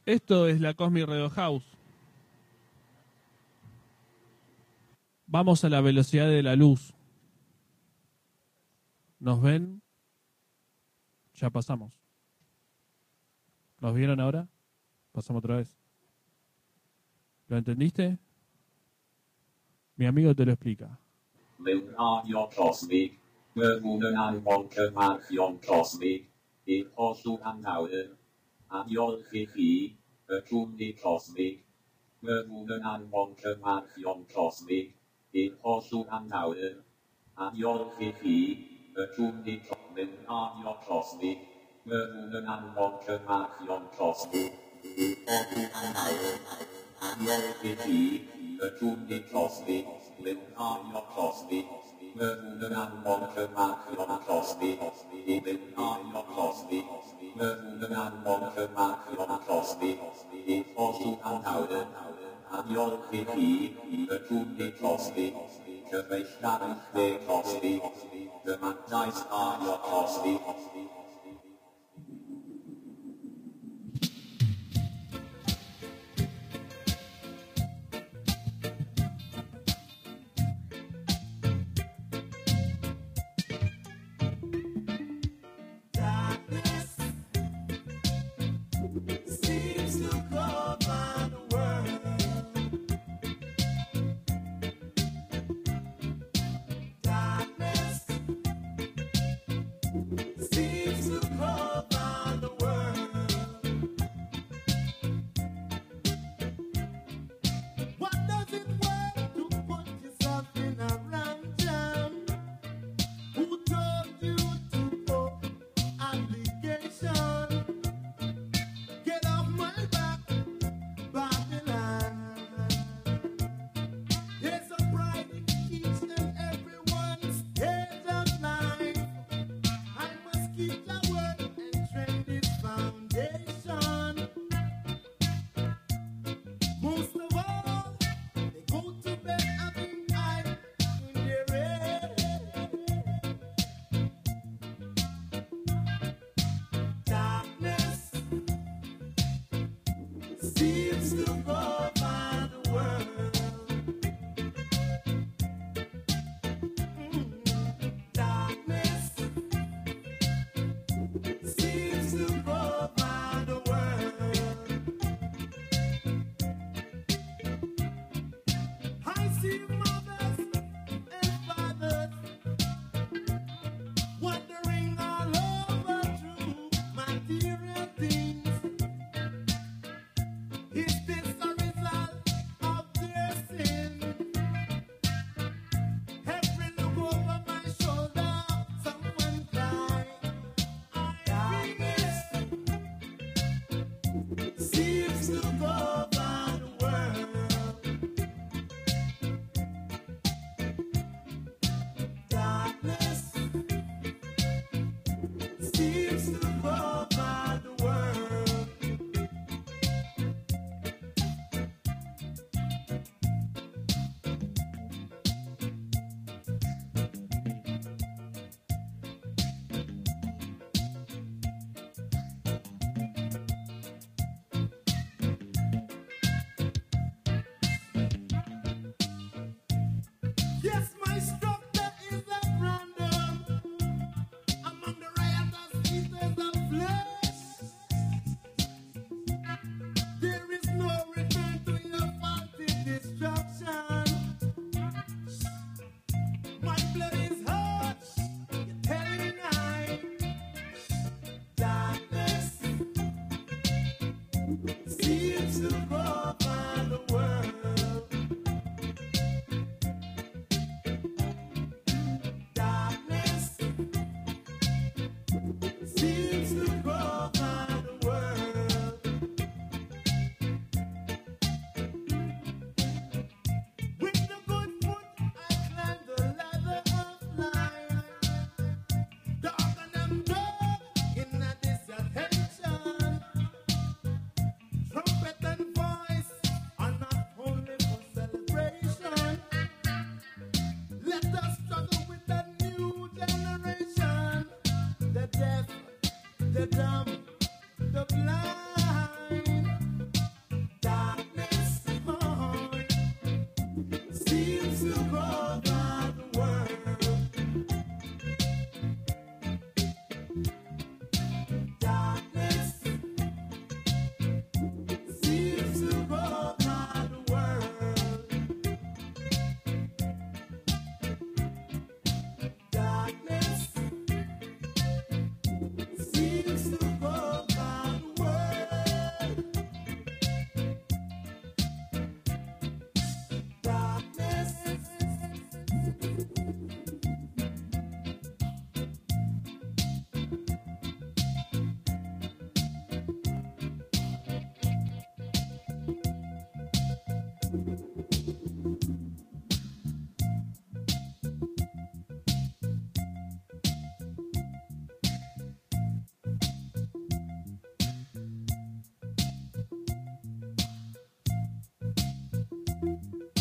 Esto es la Cosmic Radio House. Vamos a la velocidad de la luz. ¿Nos ven? Ya pasamos. ¿Nos vieron ahora? Pasamos otra vez. ¿Lo entendiste? Mi amigo te lo explica. Radio Cosmic, we wonen aan Wolkenmarkion Cosmic, ik hosu aanhouden. Adiol Fifi, Kundi Cosmic, we wonen aan Wolkenmarkion Cosmic, ik hosu aanhouden. Adiol Fifi, Kundi Cosmic, Radio Cosmic, we wonen aan Wolkenmarkion Cosmic, ik hosu aanhouden. Adiol Fifi, Kundi Cosmic, Radio Cosmic, we woenen aan Wolkenmarkion Cosmic, ik ben Radio Cosmic, we woenen aan Wolkenmarkion Cosmic, ik hosu aanhouden. Adiol Fifi, Kundi Cosmic, geweest naar een twee Cosmic, de Matthijs Radio Cosmic.